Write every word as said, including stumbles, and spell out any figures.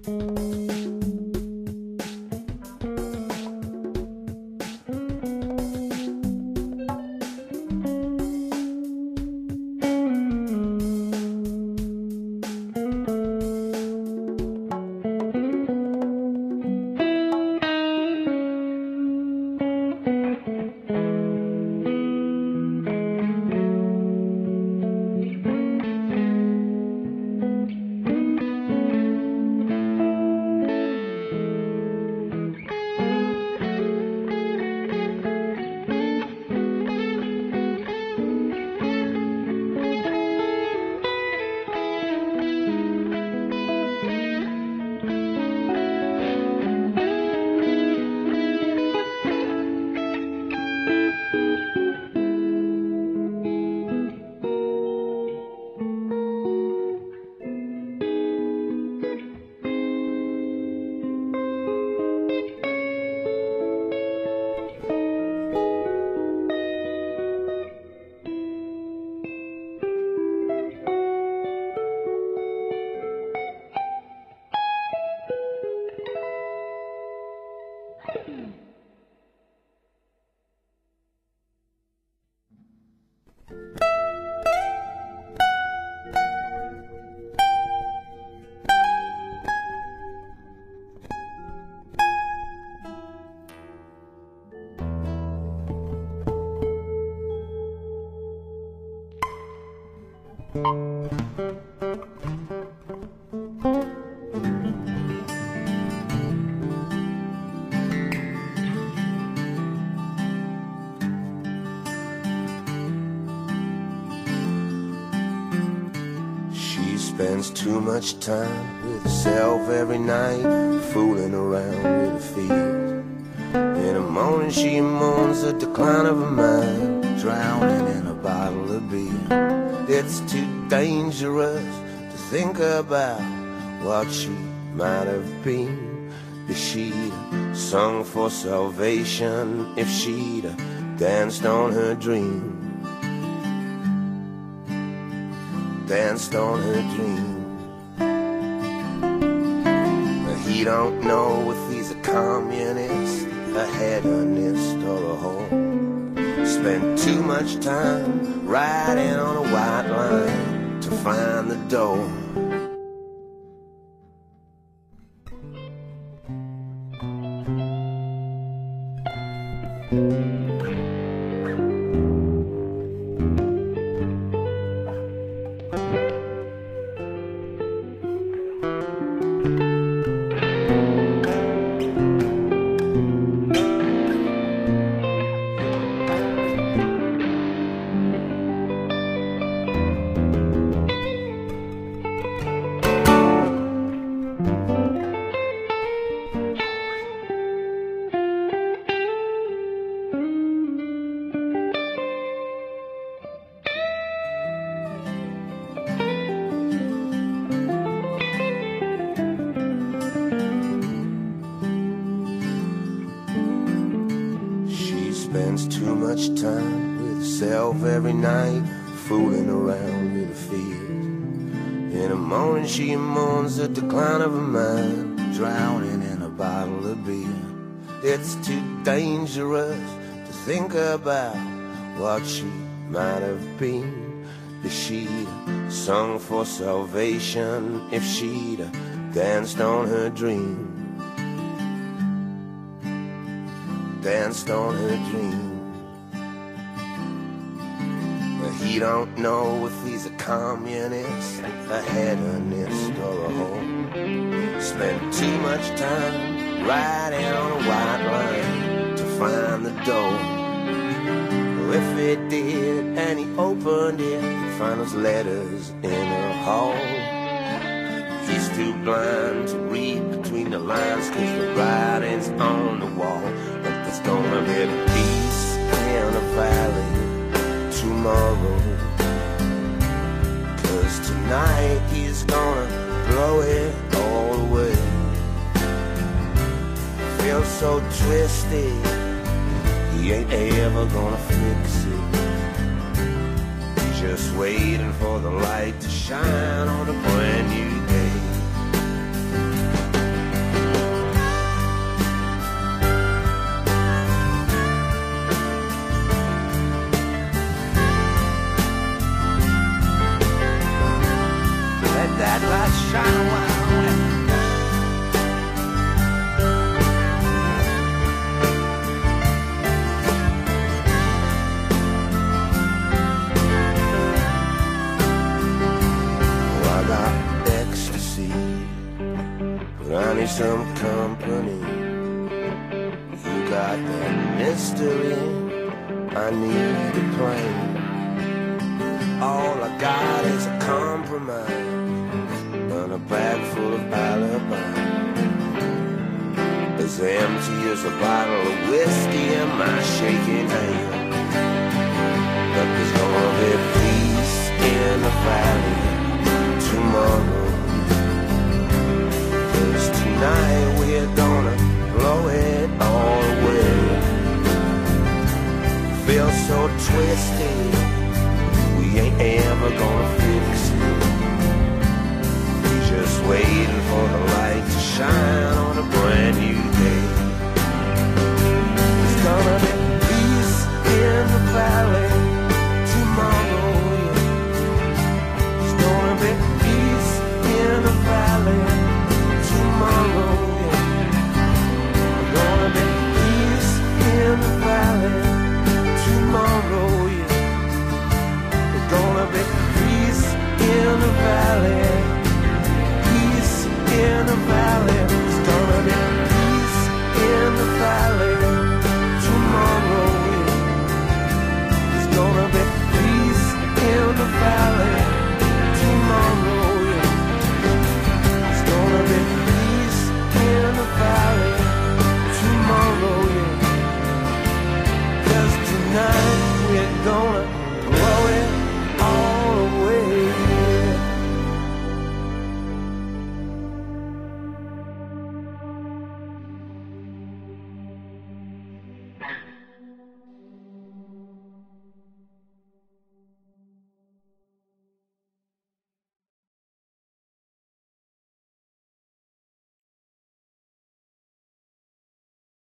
Spends too much time with herself every night, fooling around with her fears. In the morning she mourns the decline of her mind, drowning in a bottle of beer. It's too dangerous to think about what she might have been if she'd sung for salvation, if she'd danced on her dream. Danced on her dream. But he don't know if he's a communist, a hedonist, or a whore. Spent too much time riding on a white line to find the door. Spends too much time with herself every night, fooling around with her fears. In the morning she mourns the decline of her mind, drowning in a bottle of beer. It's too dangerous to think about what she might have been if she'd sung for salvation, if she'd danced on her dream. Danced on her dream. But he don't know if he's a communist, a hedonist, or a whore. Spent too much time riding on a white line to find the door. If it did and he opened it, he'd find those letters in her hall. He's too blind to read between the lines, cause the writing's on the wall. There's gonna be a peace in the valley tomorrow, cause tonight he's gonna blow it all away. Feels so twisted, he ain't ever gonna fix it. He's just waiting for the light to shine on a brand new day. bright lights shine a wild west. Oh, I got ecstasy, but I need some company. You got that mystery, I need a plane. All I got is a compromise and a bag full of alibis, as empty as a bottle of whiskey in my shaking hand. But there's gonna be peace in the valley tomorrow, 'cause tonight we're gonna blow it all away. Feel so twisted, we ain't ever gonna fix it. We're just waiting for the light to shine on a brand new day. There's gonna be peace in the valley tomorrow, yeah. There's gonna be peace in the valley tomorrow, yeah. There's gonna be peace in the valley tomorrow, yeah. There's gonna be peace in the valley, peace in the valley. There's gonna be peace in the valley tomorrow, yeah. There's gonna be peace in the valley tomorrow, yeah. There's gonna be peace in the valley tomorrow, yeah. 'Cause tonight we're gonna